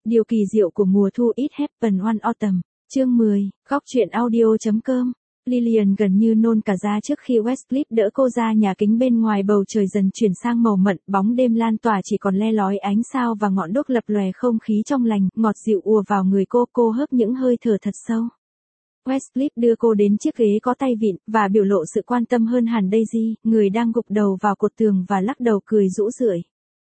Điều kỳ diệu của mùa thu It Happened One Autumn, chương 10, góc truyện audio.com. Lillian gần như nôn cả ra trước khi Westcliff đỡ cô ra nhà kính. Bên ngoài bầu trời dần chuyển sang màu mận, bóng đêm lan tỏa chỉ còn le lói ánh sao và ngọn đuốc lập lòe. Không khí trong lành, ngọt dịu ùa vào người cô hớp những hơi thở thật sâu. Westcliff đưa cô đến chiếc ghế có tay vịn, và biểu lộ sự quan tâm hơn hẳn Daisy, người đang gục đầu vào cột tường và lắc đầu cười rũ rượi.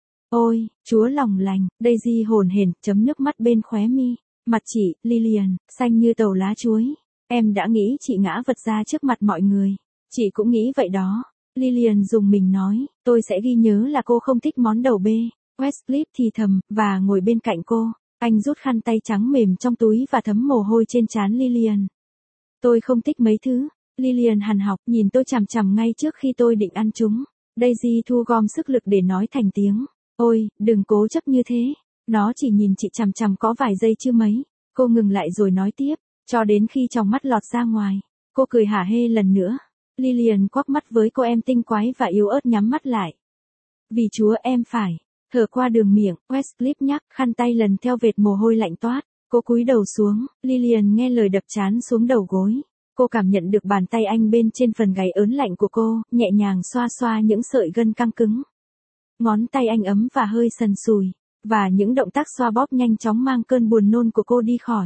Ôi, Chúa lòng lành, Daisy hồn hển, chấm nước mắt bên khóe mi. Mặt chị, Lillian, xanh như tàu lá chuối. Em đã nghĩ chị ngã vật ra trước mặt mọi người. Chị cũng nghĩ vậy đó. Lillian dùng mình nói, tôi sẽ ghi nhớ là cô không thích món đầu bê. Westcliff thì thầm, và ngồi bên cạnh cô. Anh rút khăn tay trắng mềm trong túi và thấm mồ hôi trên trán Lillian. Tôi không thích mấy thứ. Lillian hằn học, nhìn tôi chằm chằm ngay trước khi tôi định ăn chúng. Daisy thu gom sức lực để nói thành tiếng. Ôi, đừng cố chấp như thế. Nó chỉ nhìn chị chằm chằm có vài giây chứ mấy. Cô ngừng lại rồi nói tiếp, cho đến khi trong mắt lọt ra ngoài. Cô cười hả hê lần nữa. Lillian quắc mắt với cô em tinh quái và yếu ớt nhắm mắt lại. Vì Chúa em phải. Thở qua đường miệng, Westcliff nhắc, khăn tay lần theo vệt mồ hôi lạnh toát. Cô cúi đầu xuống, Lillian nghe lời đập trán xuống đầu gối. Cô cảm nhận được bàn tay anh bên trên phần gáy ớn lạnh của cô, nhẹ nhàng xoa xoa những sợi gân căng cứng. Ngón tay anh ấm và hơi sần sùi, và những động tác xoa bóp nhanh chóng mang cơn buồn nôn của cô đi khỏi.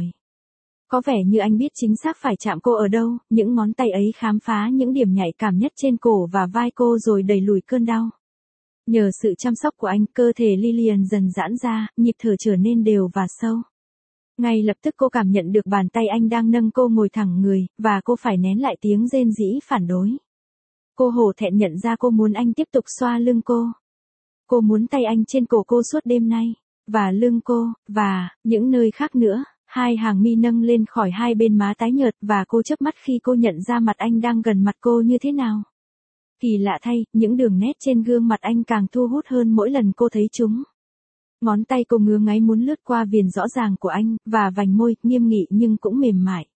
Có vẻ như anh biết chính xác phải chạm cô ở đâu, những ngón tay ấy khám phá những điểm nhạy cảm nhất trên cổ và vai cô rồi đẩy lùi cơn đau. Nhờ sự chăm sóc của anh, cơ thể Lillian dần giãn ra, nhịp thở trở nên đều và sâu. Ngay lập tức cô cảm nhận được bàn tay anh đang nâng cô ngồi thẳng người, và cô phải nén lại tiếng rên rỉ phản đối. Cô hổ thẹn nhận ra cô muốn anh tiếp tục xoa lưng cô. Cô muốn tay anh trên cổ cô suốt đêm nay, và lưng cô, và những nơi khác nữa. Hai hàng mi nâng lên khỏi hai bên má tái nhợt, và cô chớp mắt khi cô nhận ra mặt anh đang gần mặt cô như thế nào. Kỳ lạ thay, những đường nét trên gương mặt anh càng thu hút hơn mỗi lần cô thấy chúng. Ngón tay cô ngứa ngáy muốn lướt qua viền rõ ràng của anh, và vành môi, nghiêm nghị nhưng cũng mềm mại.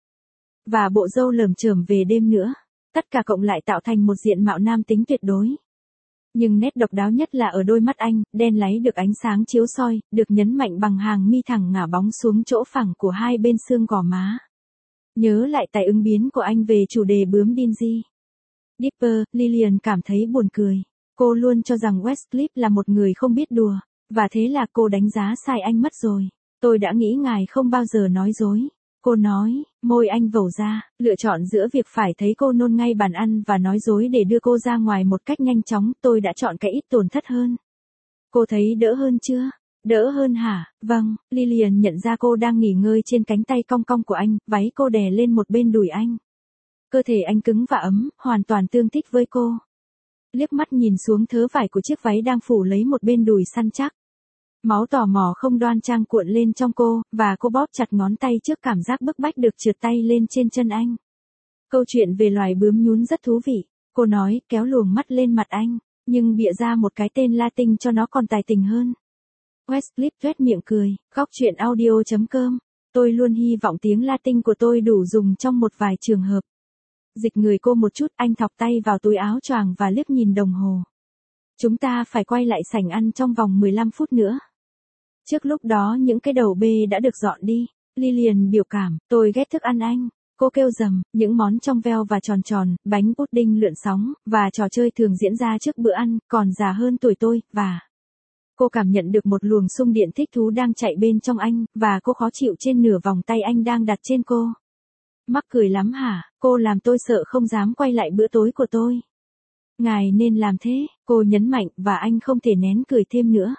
Và bộ râu lởm chởm về đêm nữa. Tất cả cộng lại tạo thành một diện mạo nam tính tuyệt đối. Nhưng nét độc đáo nhất là ở đôi mắt anh, đen láy được ánh sáng chiếu soi, được nhấn mạnh bằng hàng mi thẳng ngả bóng xuống chỗ phẳng của hai bên xương gò má. Nhớ lại tài ứng biến của anh về chủ đề bướm Dingy Dipper, Lillian cảm thấy buồn cười. Cô luôn cho rằng Westcliff là một người không biết đùa, và thế là cô đánh giá sai anh mất rồi. Tôi đã nghĩ ngài không bao giờ nói dối. Cô nói, môi anh vẩu ra, lựa chọn giữa việc phải thấy cô nôn ngay bàn ăn và nói dối để đưa cô ra ngoài một cách nhanh chóng. Tôi đã chọn cái ít tổn thất hơn. Cô thấy đỡ hơn chưa? Đỡ hơn hả? Vâng, Lillian nhận ra cô đang nghỉ ngơi trên cánh tay cong cong của anh, váy cô đè lên một bên đùi anh. Cơ thể anh cứng và ấm, hoàn toàn tương thích với cô. Liếc mắt nhìn xuống thớ vải của chiếc váy đang phủ lấy một bên đùi săn chắc. Máu tò mò không đoan trang cuộn lên trong cô, và cô bóp chặt ngón tay trước cảm giác bức bách được trượt tay lên trên chân anh. Câu chuyện về loài bướm nhún rất thú vị, cô nói, kéo luồng mắt lên mặt anh, nhưng bịa ra một cái tên Latin cho nó còn tài tình hơn. Westcliff tuét miệng cười, góc truyện audio.com. Tôi luôn hy vọng tiếng Latin của tôi đủ dùng trong một vài trường hợp. Dịch người cô một chút, anh thọc tay vào túi áo choàng và liếc nhìn đồng hồ. Chúng ta phải quay lại sảnh ăn trong vòng 15 phút nữa. Trước lúc đó những cái đầu bê đã được dọn đi. Lillian biểu cảm, tôi ghét thức ăn Anh. Cô kêu rầm, những món trong veo và tròn tròn, bánh pudding lượn sóng, và trò chơi thường diễn ra trước bữa ăn, còn già hơn tuổi tôi, và... Cô cảm nhận được một luồng xung điện thích thú đang chạy bên trong anh, và cô khó chịu trên nửa vòng tay anh đang đặt trên cô. Mắc cười lắm hả? Cô làm tôi sợ không dám quay lại bữa tối của tôi. Ngài nên làm thế, cô nhấn mạnh, và anh không thể nén cười thêm nữa.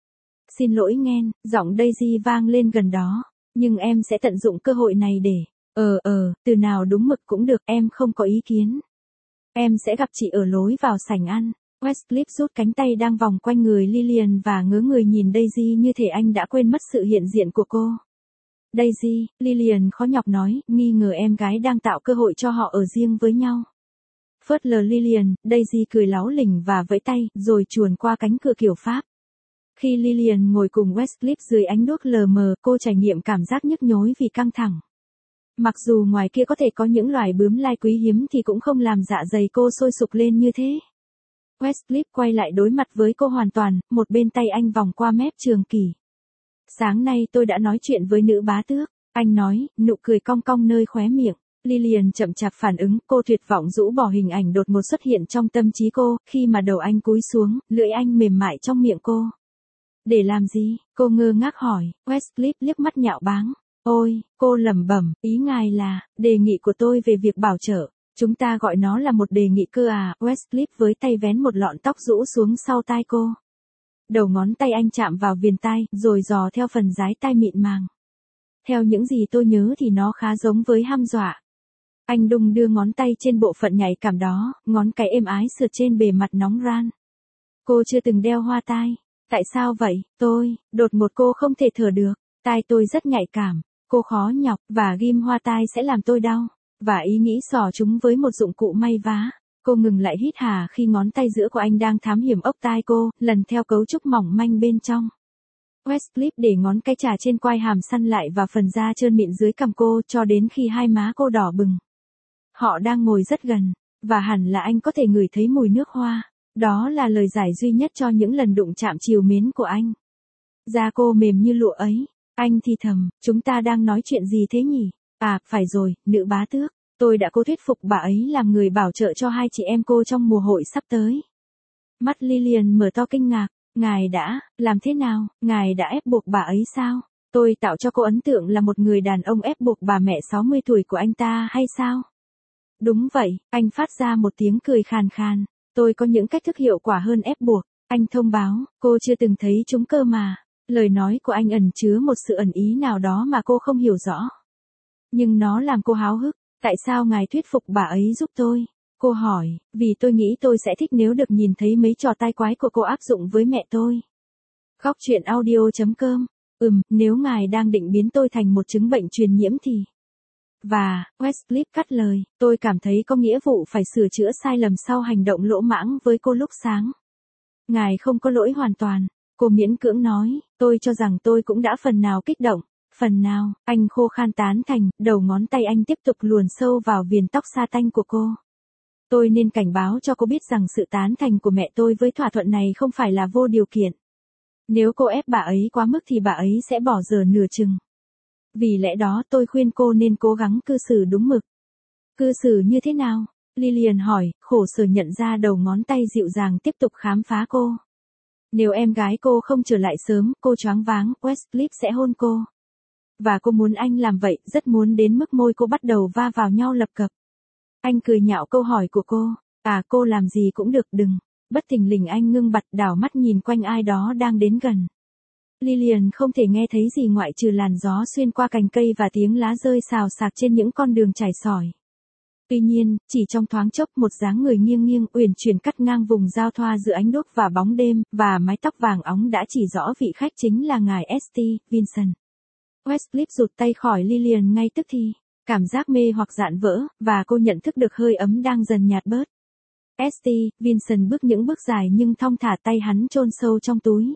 Xin lỗi nghen, giọng Daisy vang lên gần đó, nhưng em sẽ tận dụng cơ hội này để, từ nào đúng mực cũng được, em không có ý kiến. Em sẽ gặp chị ở lối vào sảnh ăn. Westcliff rút cánh tay đang vòng quanh người Lillian và ngớ người nhìn Daisy như thể anh đã quên mất sự hiện diện của cô. Daisy, Lillian khó nhọc nói, nghi ngờ em gái đang tạo cơ hội cho họ ở riêng với nhau. Phớt lờ Lillian, Daisy cười láu lỉnh và vẫy tay, rồi chuồn qua cánh cửa kiểu Pháp. Khi Lillian ngồi cùng Westcliff dưới ánh đuốc lờ mờ, cô trải nghiệm cảm giác nhức nhối vì căng thẳng. Mặc dù ngoài kia có thể có những loài bướm lai quý hiếm thì cũng không làm dạ dày cô sôi sục lên như thế. Westcliff quay lại đối mặt với cô hoàn toàn, một bên tay anh vòng qua mép trường kỷ. Sáng nay tôi đã nói chuyện với nữ bá tước, anh nói, nụ cười cong cong nơi khóe miệng. Lillian chậm chạp phản ứng, cô tuyệt vọng rũ bỏ hình ảnh đột ngột xuất hiện trong tâm trí cô, khi mà đầu anh cúi xuống, lưỡi anh mềm mại trong miệng cô. Để làm gì? Cô ngơ ngác hỏi, Westcliff liếc mắt nhạo báng. Ôi, cô lẩm bẩm, ý ngài là, đề nghị của tôi về việc bảo trợ. Chúng ta gọi nó là một đề nghị cơ à, Westcliff với tay vén một lọn tóc rũ xuống sau tai cô. Đầu ngón tay anh chạm vào viền tai, rồi dò theo phần dái tai mịn màng. Theo những gì tôi nhớ thì nó khá giống với hăm dọa. Anh đung đưa ngón tay trên bộ phận nhạy cảm đó, ngón cái êm ái sượt trên bề mặt nóng ran. Cô chưa từng đeo hoa tai. Tại sao vậy? Đột ngột cô không thể thở được. Tai tôi rất nhạy cảm. Cô khó nhọc, và ghim hoa tai sẽ làm tôi đau. Và ý nghĩ xỏ chúng với một dụng cụ may vá. Cô ngừng lại hít hà khi ngón tay giữa của anh đang thám hiểm ốc tai cô, lần theo cấu trúc mỏng manh bên trong. Westcliff để ngón cái trà trên quai hàm săn lại và phần da trơn mịn dưới cằm cô cho đến khi hai má cô đỏ bừng. Họ đang ngồi rất gần, và hẳn là anh có thể ngửi thấy mùi nước hoa. Đó là lời giải duy nhất cho những lần đụng chạm trìu mến của anh. Da cô mềm như lụa ấy. Anh thì thầm, chúng ta đang nói chuyện gì thế nhỉ? À, phải rồi, nữ bá tước. Tôi đã cố thuyết phục bà ấy làm người bảo trợ cho hai chị em cô trong mùa hội sắp tới. Mắt Lillian mở to kinh ngạc. Ngài đã, làm thế nào? Ngài đã ép buộc bà ấy sao? Tôi tạo cho cô ấn tượng là một người đàn ông ép buộc bà mẹ 60 tuổi của anh ta hay sao? Đúng vậy, anh phát ra một tiếng cười khàn khàn. Tôi có những cách thức hiệu quả hơn ép buộc. Anh thông báo, cô chưa từng thấy chúng cơ mà. Lời nói của anh ẩn chứa một sự ẩn ý nào đó mà cô không hiểu rõ. Nhưng nó làm cô háo hức. Tại sao ngài thuyết phục bà ấy giúp tôi? Cô hỏi, vì tôi nghĩ tôi sẽ thích nếu được nhìn thấy mấy trò tai quái của cô áp dụng với mẹ tôi. Góc truyện audio.com. Nếu ngài đang định biến tôi thành một chứng bệnh truyền nhiễm thì... Và, Westcliff cắt lời, tôi cảm thấy có nghĩa vụ phải sửa chữa sai lầm sau hành động lỗ mãng với cô lúc sáng. Ngài không có lỗi hoàn toàn, cô miễn cưỡng nói, tôi cho rằng tôi cũng đã phần nào kích động. Phần nào, anh khô khan tán thành, đầu ngón tay anh tiếp tục luồn sâu vào viền tóc sa tanh của cô. Tôi nên cảnh báo cho cô biết rằng sự tán thành của mẹ tôi với thỏa thuận này không phải là vô điều kiện. Nếu cô ép bà ấy quá mức thì bà ấy sẽ bỏ dở nửa chừng. Vì lẽ đó tôi khuyên cô nên cố gắng cư xử đúng mực. Cư xử như thế nào? Lillian hỏi, khổ sở nhận ra đầu ngón tay dịu dàng tiếp tục khám phá cô. Nếu em gái cô không trở lại sớm, cô choáng váng, Westcliff sẽ hôn cô. Và cô muốn anh làm vậy, rất muốn đến mức môi cô bắt đầu va vào nhau lập cập. Anh cười nhạo câu hỏi của cô. À, cô làm gì cũng được, đừng. Bất thình lình anh ngưng bặt đảo mắt nhìn quanh ai đó đang đến gần. Lillian không thể nghe thấy gì ngoại trừ làn gió xuyên qua cành cây và tiếng lá rơi xào xạc trên những con đường trải sỏi. Tuy nhiên, chỉ trong thoáng chốc một dáng người nghiêng nghiêng uyển chuyển cắt ngang vùng giao thoa giữa ánh đuốc và bóng đêm, và mái tóc vàng óng đã chỉ rõ vị khách chính là ngài St. Vincent. Westcliff rụt tay khỏi Lillian ngay tức thì. Cảm giác mê hoặc dạn vỡ, và cô nhận thức được hơi ấm đang dần nhạt bớt. St. Vincent bước những bước dài nhưng thong thả, tay hắn chôn sâu trong túi.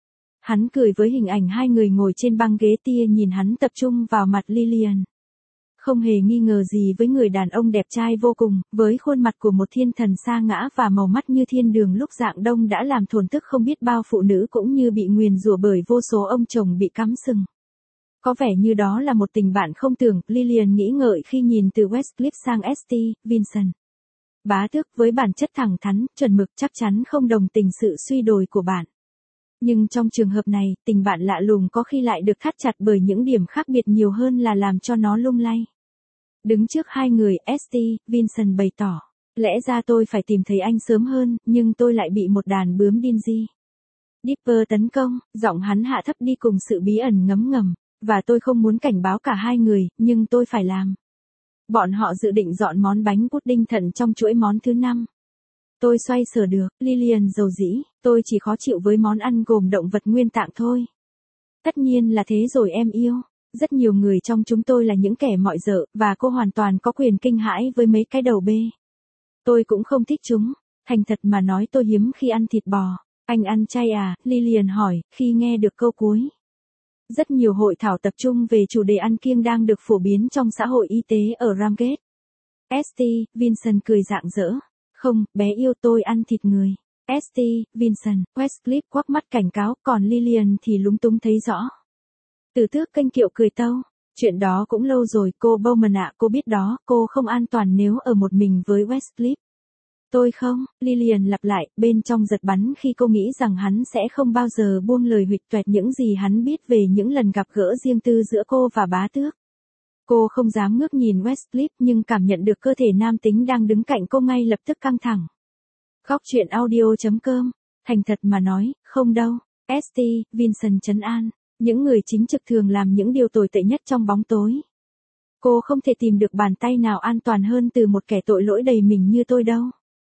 Hắn cười với hình ảnh hai người ngồi trên băng ghế, tia nhìn hắn tập trung vào mặt Lillian. Không hề nghi ngờ gì với người đàn ông đẹp trai vô cùng, với khuôn mặt của một thiên thần sa ngã và màu mắt như thiên đường lúc rạng đông đã làm thổn thức không biết bao phụ nữ cũng như bị nguyền rủa bởi vô số ông chồng bị cắm sừng. Có vẻ như đó là một tình bạn không tưởng, Lillian nghĩ ngợi khi nhìn từ Westcliff sang St. Vincent. Bá tước với bản chất thẳng thắn, chuẩn mực chắc chắn không đồng tình sự suy đồi của bạn. Nhưng trong trường hợp này, tình bạn lạ lùng có khi lại được thắt chặt bởi những điểm khác biệt nhiều hơn là làm cho nó lung lay. Đứng trước hai người, St. Vincent bày tỏ. Lẽ ra tôi phải tìm thấy anh sớm hơn, nhưng tôi lại bị một đàn bướm Dingy Dipper tấn công, giọng hắn hạ thấp đi cùng sự bí ẩn ngấm ngầm. Và tôi không muốn cảnh báo cả hai người, nhưng tôi phải làm. Bọn họ dự định dọn món bánh pudding thận trong chuỗi món thứ 5. Tôi xoay sở được, Lillian dầu dĩ, tôi chỉ khó chịu với món ăn gồm động vật nguyên tạng thôi. Tất nhiên là thế rồi em yêu. Rất nhiều người trong chúng tôi là những kẻ mọi dợ, và cô hoàn toàn có quyền kinh hãi với mấy cái đầu bê. Tôi cũng không thích chúng. Thành thật mà nói tôi hiếm khi ăn thịt bò. Anh ăn chay à? Lillian hỏi, khi nghe được câu cuối. Rất nhiều hội thảo tập trung về chủ đề ăn kiêng đang được phổ biến trong xã hội y tế ở Ramgate. St. Vincent cười rạng rỡ. Không, bé yêu, tôi ăn thịt người. St. Vincent, Westcliff quắc mắt cảnh cáo, còn Lillian thì lúng túng thấy rõ. Từ Tước kênh kiệu cười tâu. Chuyện đó cũng lâu rồi cô Bowman ạ, cô biết đó, cô không an toàn nếu ở một mình với Westcliff. Tôi không, Lillian lặp lại, bên trong giật bắn khi cô nghĩ rằng hắn sẽ không bao giờ buông lời huỵch toẹt những gì hắn biết về những lần gặp gỡ riêng tư giữa cô và bá tước. Cô không dám ngước nhìn Westcliff nhưng cảm nhận được cơ thể nam tính đang đứng cạnh cô ngay lập tức căng thẳng. Góc truyện audio.com, thành thật mà nói, không đâu, St. Vincent trấn an, những người chính trực thường làm những điều tồi tệ nhất trong bóng tối. Cô không thể tìm được bàn tay nào an toàn hơn từ một kẻ tội lỗi đầy mình như tôi đâu.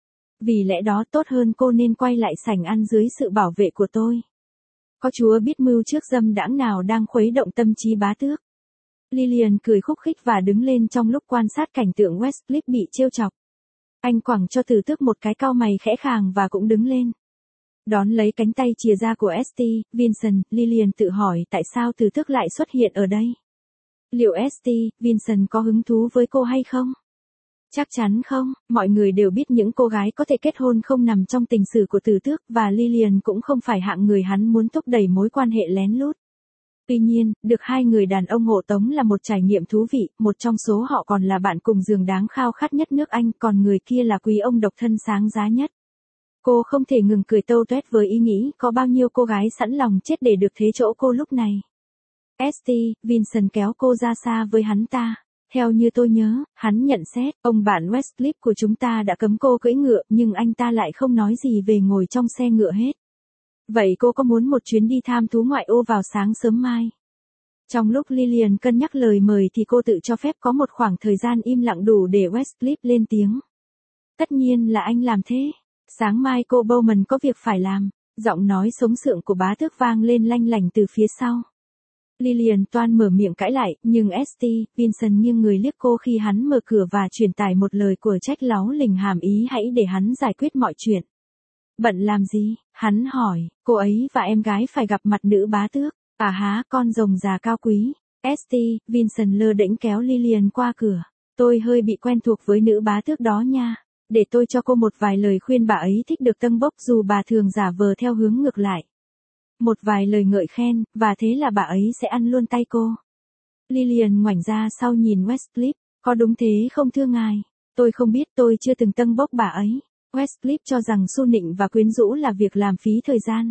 Vì lẽ đó tốt hơn cô nên quay lại sảnh ăn dưới sự bảo vệ của tôi. Có Chúa biết mưu trước dâm đãng nào đang khuấy động tâm trí bá tước. Lillian cười khúc khích và đứng lên trong lúc quan sát cảnh tượng Westcliff bị trêu chọc. Anh quẳng cho Từ Tước một cái cau mày khẽ khàng và cũng đứng lên. Đón lấy cánh tay chìa ra của St. Vincent, Lillian tự hỏi tại sao Từ Tước lại xuất hiện ở đây. Liệu St. Vincent có hứng thú với cô hay không? Chắc chắn không, mọi người đều biết những cô gái có thể kết hôn không nằm trong tình sử của Từ Tước và Lillian cũng không phải hạng người hắn muốn thúc đẩy mối quan hệ lén lút. Tuy nhiên, được hai người đàn ông hộ tống là một trải nghiệm thú vị, một trong số họ còn là bạn cùng giường đáng khao khát nhất nước Anh, còn người kia là quý ông độc thân sáng giá nhất. Cô không thể ngừng cười tâu tuét với ý nghĩ có bao nhiêu cô gái sẵn lòng chết để được thế chỗ cô lúc này. St. Vincent kéo cô ra xa với hắn ta. Theo như tôi nhớ, hắn nhận xét, ông bạn Westcliff của chúng ta đã cấm cô cưỡi ngựa nhưng anh ta lại không nói gì về ngồi trong xe ngựa hết. Vậy cô có muốn một chuyến đi tham thú ngoại ô vào sáng sớm mai? Trong lúc Lillian cân nhắc lời mời thì cô tự cho phép có một khoảng thời gian im lặng đủ để Westcliff lên tiếng. Tất nhiên là anh làm thế. Sáng mai cô Bowman có việc phải làm. Giọng nói sống sượng của bá tước vang lên lanh lảnh từ phía sau. Lillian toan mở miệng cãi lại, nhưng St. Vincent nghiêng người liếc cô khi hắn mở cửa và truyền tải một lời của trách láu lình hàm ý hãy để hắn giải quyết mọi chuyện. Bận làm gì? Hắn hỏi, cô ấy và em gái phải gặp mặt nữ bá tước. À há, con rồng già cao quý. St. Vincent lơ đễnh kéo Lillian qua cửa. Tôi hơi bị quen thuộc với nữ bá tước đó nha. Để tôi cho cô một vài lời khuyên bà ấy thích được tâng bốc dù bà thường giả vờ theo hướng ngược lại. Một vài lời ngợi khen, và thế là bà ấy sẽ ăn luôn tay cô. Lillian ngoảnh ra sau nhìn Westcliff, có đúng thế không thưa ngài? Tôi không biết, tôi chưa từng tâng bốc bà ấy. Westcliff cho rằng xu nịnh và quyến rũ là việc làm phí thời gian.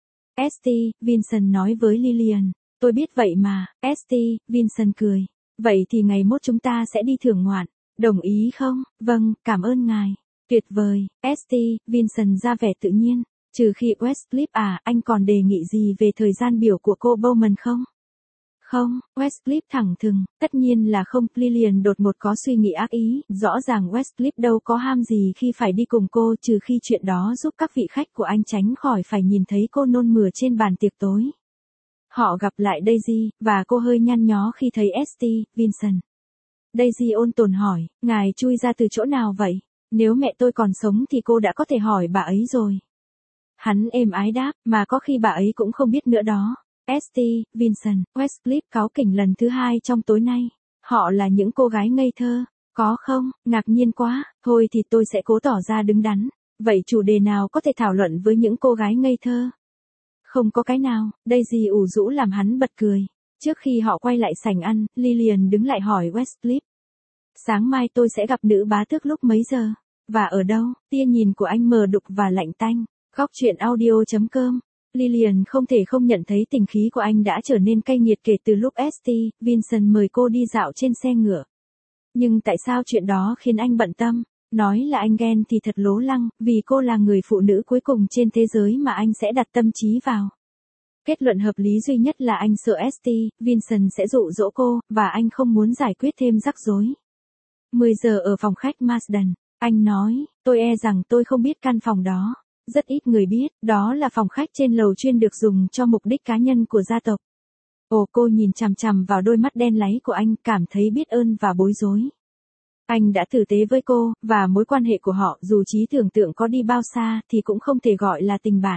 St. Vincent nói với Lillian, tôi biết vậy mà. St. Vincent cười. Vậy thì ngày mốt chúng ta sẽ đi thưởng ngoạn. Đồng ý không? Vâng, cảm ơn ngài. Tuyệt vời. St. Vincent ra vẻ tự nhiên. Trừ khi Westcliff anh còn đề nghị gì về thời gian biểu của cô Bowman không? Không, Westcliff thẳng thừng, tất nhiên là không. Lillian đột ngột có suy nghĩ ác ý, rõ ràng Westcliff đâu có ham gì khi phải đi cùng cô trừ khi chuyện đó giúp các vị khách của anh tránh khỏi phải nhìn thấy cô nôn mửa trên bàn tiệc tối. Họ gặp lại Daisy, và cô hơi nhăn nhó khi thấy St. Vincent. Daisy ôn tồn hỏi, ngài chui ra từ chỗ nào vậy? Nếu mẹ tôi còn sống thì cô đã có thể hỏi bà ấy rồi. Hắn êm ái đáp, mà có khi bà ấy cũng không biết nữa đó. St. Vincent, Westcliff cáu kỉnh lần thứ hai trong tối nay. Họ là những cô gái ngây thơ. Có không? Ngạc nhiên quá. Thôi thì tôi sẽ cố tỏ ra đứng đắn. Vậy chủ đề nào có thể thảo luận với những cô gái ngây thơ? Không có cái nào. Daisy ủ rũ làm hắn bật cười. Trước khi họ quay lại sảnh ăn, Lillian đứng lại hỏi Westcliff. Sáng mai tôi sẽ gặp nữ bá tước lúc mấy giờ? Và ở đâu? Tia nhìn của anh mờ đục và lạnh tanh. Góc truyện audio.com. Lillian không thể không nhận thấy tình khí của anh đã trở nên cay nghiệt kể từ lúc St. Vincent mời cô đi dạo trên xe ngựa. Nhưng tại sao chuyện đó khiến anh bận tâm? Nói là anh ghen thì thật lố lăng, vì cô là người phụ nữ cuối cùng trên thế giới mà anh sẽ đặt tâm trí vào. Kết luận hợp lý duy nhất là anh sợ St. Vincent sẽ dụ dỗ cô, và anh không muốn giải quyết thêm rắc rối. 10 giờ ở phòng khách Marsden, anh nói, tôi e rằng tôi không biết căn phòng đó. Rất ít người biết, đó là phòng khách trên lầu chuyên được dùng cho mục đích cá nhân của gia tộc. Ồ, cô nhìn chằm chằm vào đôi mắt đen láy của anh, cảm thấy biết ơn và bối rối. Anh đã tử tế với cô, và mối quan hệ của họ dù trí tưởng tượng có đi bao xa thì cũng không thể gọi là tình bạn.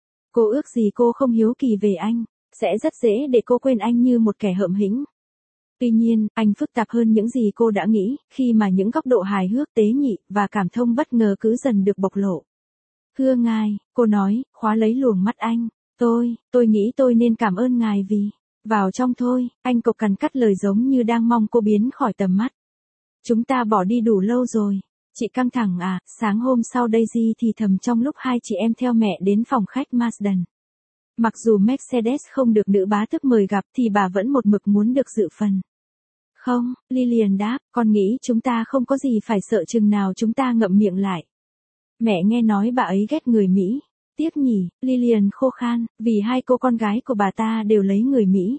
Cô ước gì cô không hiếu kỳ về anh, sẽ rất dễ để cô quên anh như một kẻ hợm hĩnh. Tuy nhiên, anh phức tạp hơn những gì cô đã nghĩ, khi mà những góc độ hài hước tế nhị và cảm thông bất ngờ cứ dần được bộc lộ. Thưa ngài, cô nói, khóa lấy luồng mắt anh. Tôi nghĩ tôi nên cảm ơn ngài vì. Vào trong thôi, anh cộc cằn cắt lời giống như đang mong cô biến khỏi tầm mắt. Chúng ta bỏ đi đủ lâu rồi. Chị căng thẳng à? Sáng hôm sau Daisy thì thầm trong lúc hai chị em theo mẹ đến phòng khách Marsden. Mặc dù Mercedes không được nữ bá tước mời gặp thì bà vẫn một mực muốn được dự phần. Không, Lillian đáp, con nghĩ chúng ta không có gì phải sợ chừng nào chúng ta ngậm miệng lại. Mẹ nghe nói bà ấy ghét người Mỹ. Tiếc nhỉ, Lillian khô khan, vì hai cô con gái của bà ta đều lấy người Mỹ.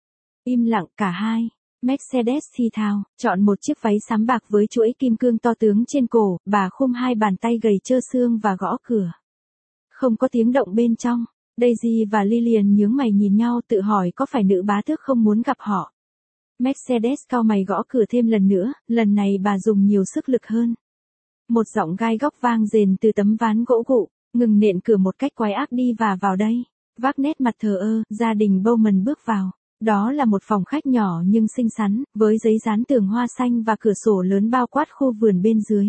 Im lặng cả hai. Mercedes thì thào, chọn một chiếc váy xám bạc với chuỗi kim cương to tướng trên cổ, bà khum hai bàn tay gầy trơ xương và gõ cửa. Không có tiếng động bên trong. Daisy và Lillian nhướng mày nhìn nhau tự hỏi có phải nữ bá tước không muốn gặp họ. Mercedes cau mày gõ cửa thêm lần nữa, lần này bà dùng nhiều sức lực hơn. Một giọng gai góc vang rền từ tấm ván gỗ gụ, ngừng nện cửa một cách quái ác đi và vào đây. Vác nét mặt thờ ơ, gia đình Bowman bước vào. Đó là một phòng khách nhỏ nhưng xinh xắn, với giấy dán tường hoa xanh và cửa sổ lớn bao quát khu vườn bên dưới.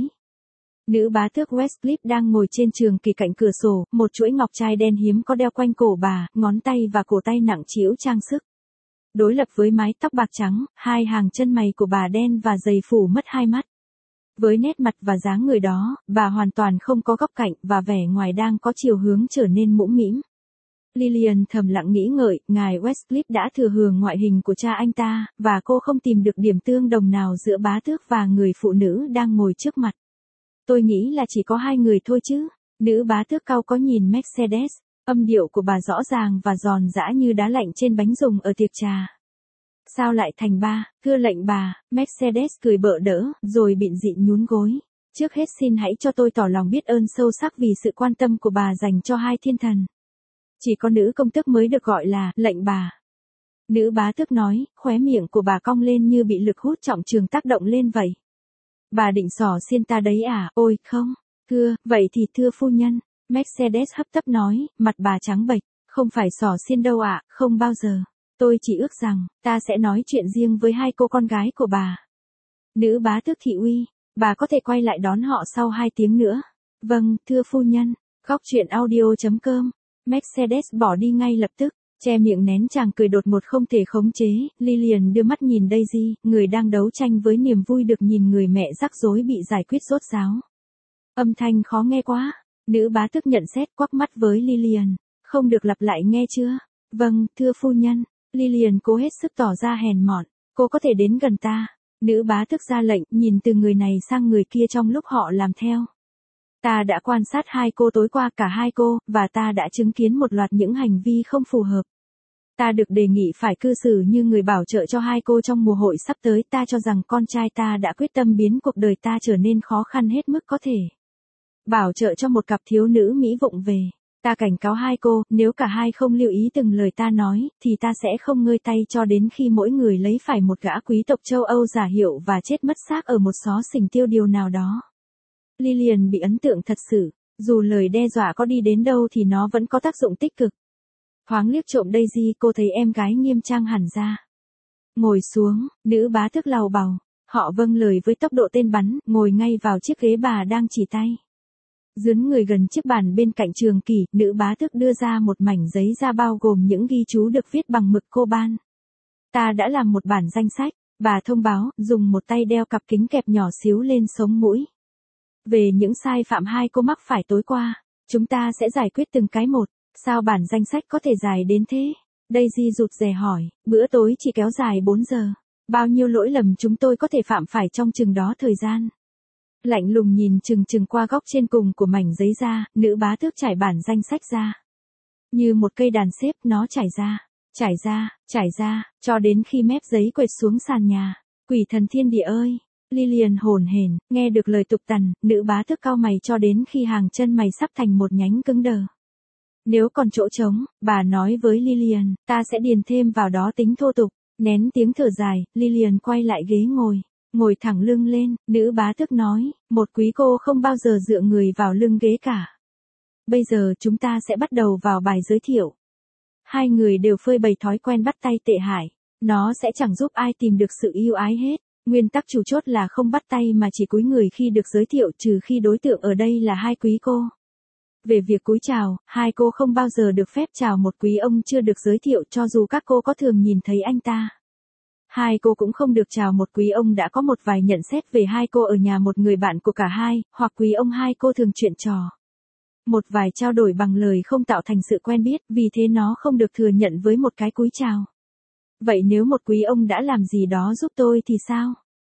Nữ bá tước Westcliff đang ngồi trên trường kỳ cạnh cửa sổ, một chuỗi ngọc trai đen hiếm có đeo quanh cổ bà, ngón tay và cổ tay nặng trĩu trang sức. Đối lập với mái tóc bạc trắng, hai hàng chân mày của bà đen và dày phủ mất hai mắt. Với nét mặt và dáng người đó, bà hoàn toàn không có góc cạnh và vẻ ngoài đang có chiều hướng trở nên mũm mĩm. Lillian thầm lặng nghĩ ngợi, ngài Westcliff đã thừa hưởng ngoại hình của cha anh ta, và cô không tìm được điểm tương đồng nào giữa bá tước và người phụ nữ đang ngồi trước mặt. Tôi nghĩ là chỉ có hai người thôi chứ. Nữ bá tước cau có nhìn Mercedes, âm điệu của bà rõ ràng và giòn giã như đá lạnh trên bánh rùng ở tiệc trà. Sao lại thành ba, thưa lệnh bà, Mercedes cười bợ đỡ, rồi bịn rịn nhún gối. Trước hết xin hãy cho tôi tỏ lòng biết ơn sâu sắc vì sự quan tâm của bà dành cho hai thiên thần. Chỉ có nữ công tước mới được gọi là lệnh bà. Nữ bá tước nói, khóe miệng của bà cong lên như bị lực hút trọng trường tác động lên vậy. Bà định xỏ xiên ta đấy à? Ôi không, thưa, vậy thì thưa phu nhân. Mercedes hấp tấp nói, mặt bà trắng bệch, không phải xỏ xiên đâu ạ, không bao giờ. Tôi chỉ ước rằng, ta sẽ nói chuyện riêng với hai cô con gái của bà. Nữ bá tước thị uy, bà có thể quay lại đón họ sau 2 tiếng nữa. Vâng, thưa phu nhân. Góc truyện audio.com. Mercedes bỏ đi ngay lập tức, che miệng nén chàng cười đột ngột không thể khống chế. Lillian đưa mắt nhìn Daisy, người đang đấu tranh với niềm vui được nhìn người mẹ rắc rối bị giải quyết rốt ráo. Âm thanh khó nghe quá. Nữ bá tước nhận xét quắc mắt với Lillian. Không được lặp lại nghe chưa? Vâng, thưa phu nhân. Lillian cố hết sức tỏ ra hèn mọn. Cô có thể đến gần ta. Nữ bá tước ra lệnh, nhìn từ người này sang người kia trong lúc họ làm theo. Ta đã quan sát hai cô tối qua cả hai cô, và ta đã chứng kiến một loạt những hành vi không phù hợp. Ta được đề nghị phải cư xử như người bảo trợ cho hai cô trong mùa hội sắp tới. Ta cho rằng con trai ta đã quyết tâm biến cuộc đời ta trở nên khó khăn hết mức có thể. Bảo trợ cho một cặp thiếu nữ Mỹ vụng về. Ta cảnh cáo hai cô, nếu cả hai không lưu ý từng lời ta nói, thì ta sẽ không ngơi tay cho đến khi mỗi người lấy phải một gã quý tộc châu Âu giả hiệu và chết mất xác ở một xó xỉnh tiêu điều nào đó. Lillian bị ấn tượng thật sự, dù lời đe dọa có đi đến đâu thì nó vẫn có tác dụng tích cực. Thoáng liếc trộm Daisy, cô thấy em gái nghiêm trang hẳn ra. Ngồi xuống, nữ bá tước lầu bầu. Họ vâng lời với tốc độ tên bắn, ngồi ngay vào chiếc ghế bà đang chỉ tay. Dướn người gần chiếc bàn bên cạnh trường kỷ, nữ bá tước đưa ra một mảnh giấy da bao gồm những ghi chú được viết bằng mực cô ban. Ta đã làm một bản danh sách, bà thông báo, dùng một tay đeo cặp kính kẹp nhỏ xíu lên sống mũi. Về những sai phạm hai cô mắc phải tối qua, chúng ta sẽ giải quyết từng cái một. Sao bản danh sách có thể dài đến thế? Daisy rụt rè hỏi, bữa tối chỉ kéo dài 4 giờ. Bao nhiêu lỗi lầm chúng tôi có thể phạm phải trong chừng đó thời gian? Lạnh lùng nhìn chừng qua góc trên cùng của mảnh giấy da, nữ bá tước trải bản danh sách ra. Như một cây đàn xếp, nó trải ra, cho đến khi mép giấy quệt xuống sàn nhà. Quỷ thần thiên địa ơi! Lillian hồn hển, nghe được lời tục tằn, nữ bá tước cau mày cho đến khi hàng chân mày sắp thành một nhánh cứng đờ. Nếu còn chỗ trống, bà nói với Lillian, ta sẽ điền thêm vào đó tính thô tục. Nén tiếng thở dài, Lillian quay lại ghế ngồi thẳng lưng lên, nữ bá tước nói, một quý cô không bao giờ dựa người vào lưng ghế cả. Bây giờ chúng ta sẽ bắt đầu vào bài giới thiệu. Hai người đều phơi bày thói quen bắt tay tệ hại. Nó sẽ chẳng giúp ai tìm được sự yêu ái hết. Nguyên tắc chủ chốt là không bắt tay mà chỉ cúi người khi được giới thiệu, trừ khi đối tượng ở đây là hai quý cô. Về việc cúi chào, hai cô không bao giờ được phép chào một quý ông chưa được giới thiệu cho dù các cô có thường nhìn thấy anh ta. Hai cô cũng không được chào một quý ông đã có một vài nhận xét về hai cô ở nhà một người bạn của cả hai, hoặc quý ông hai cô thường chuyện trò. Một vài trao đổi bằng lời không tạo thành sự quen biết, vì thế nó không được thừa nhận với một cái cúi chào. Vậy nếu một quý ông đã làm gì đó giúp tôi thì sao?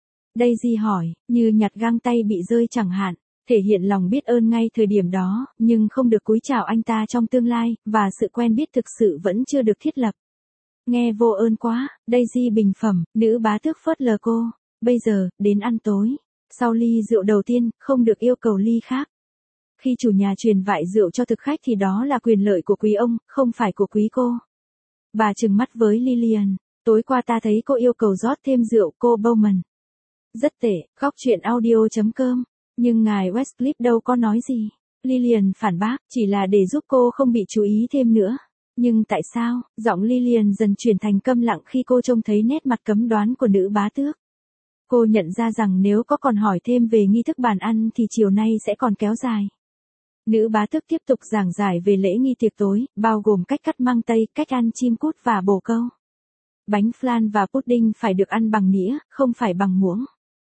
Daisy hỏi, như nhặt găng tay bị rơi chẳng hạn, thể hiện lòng biết ơn ngay thời điểm đó, nhưng không được cúi chào anh ta trong tương lai, và sự quen biết thực sự vẫn chưa được thiết lập. Nghe vô ơn quá, Daisy bình phẩm, nữ bá tước phớt lờ cô. Bây giờ, đến ăn tối. Sau ly rượu đầu tiên, không được yêu cầu ly khác. Khi chủ nhà truyền vại rượu cho thực khách thì đó là quyền lợi của quý ông, không phải của quý cô. Bà trừng mắt với Lillian, tối qua ta thấy cô yêu cầu rót thêm rượu, cô Bowman. Rất tệ, khóc chuyện audio.com. Nhưng ngài Westcliff đâu có nói gì. Lillian phản bác, chỉ là để giúp cô không bị chú ý thêm nữa. Nhưng tại sao? Giọng Lillian dần chuyển thành câm lặng khi cô trông thấy nét mặt cấm đoán của nữ bá tước. Cô nhận ra rằng nếu có còn hỏi thêm về nghi thức bàn ăn thì chiều nay sẽ còn kéo dài. Nữ bá tước tiếp tục giảng giải về lễ nghi tiệc tối, bao gồm cách cắt măng tây, cách ăn chim cút và bồ câu. Bánh flan và pudding phải được ăn bằng nĩa, không phải bằng muỗng.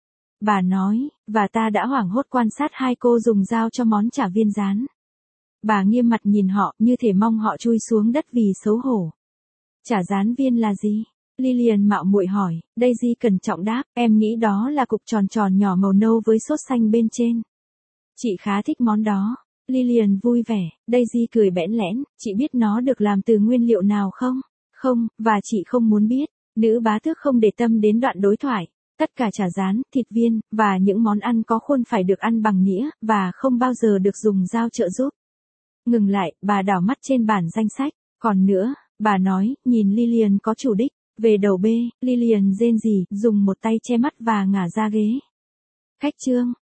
Bà nói, và ta đã hoảng hốt quan sát hai cô dùng dao cho món chả viên rán. Bà nghiêm mặt nhìn họ, như thể mong họ chui xuống đất vì xấu hổ. Chả rán viên là gì? Lillian mạo muội hỏi, Daisy cẩn trọng đáp, em nghĩ đó là cục tròn tròn nhỏ màu nâu với sốt xanh bên trên. Chị khá thích món đó. Lillian vui vẻ, Daisy cười bẽn lẽn, chị biết nó được làm từ nguyên liệu nào không? Không, và chị không muốn biết. Nữ bá tước không để tâm đến đoạn đối thoại. Tất cả chả rán, thịt viên, và những món ăn có khuôn phải được ăn bằng nĩa, và không bao giờ được dùng dao trợ giúp. Ngừng lại, bà đảo mắt trên bản danh sách. Còn nữa, bà nói, nhìn Lillian có chủ đích. Về đầu B, Lillian rên rỉ, dùng một tay che mắt và ngả ra ghế. Khách trương,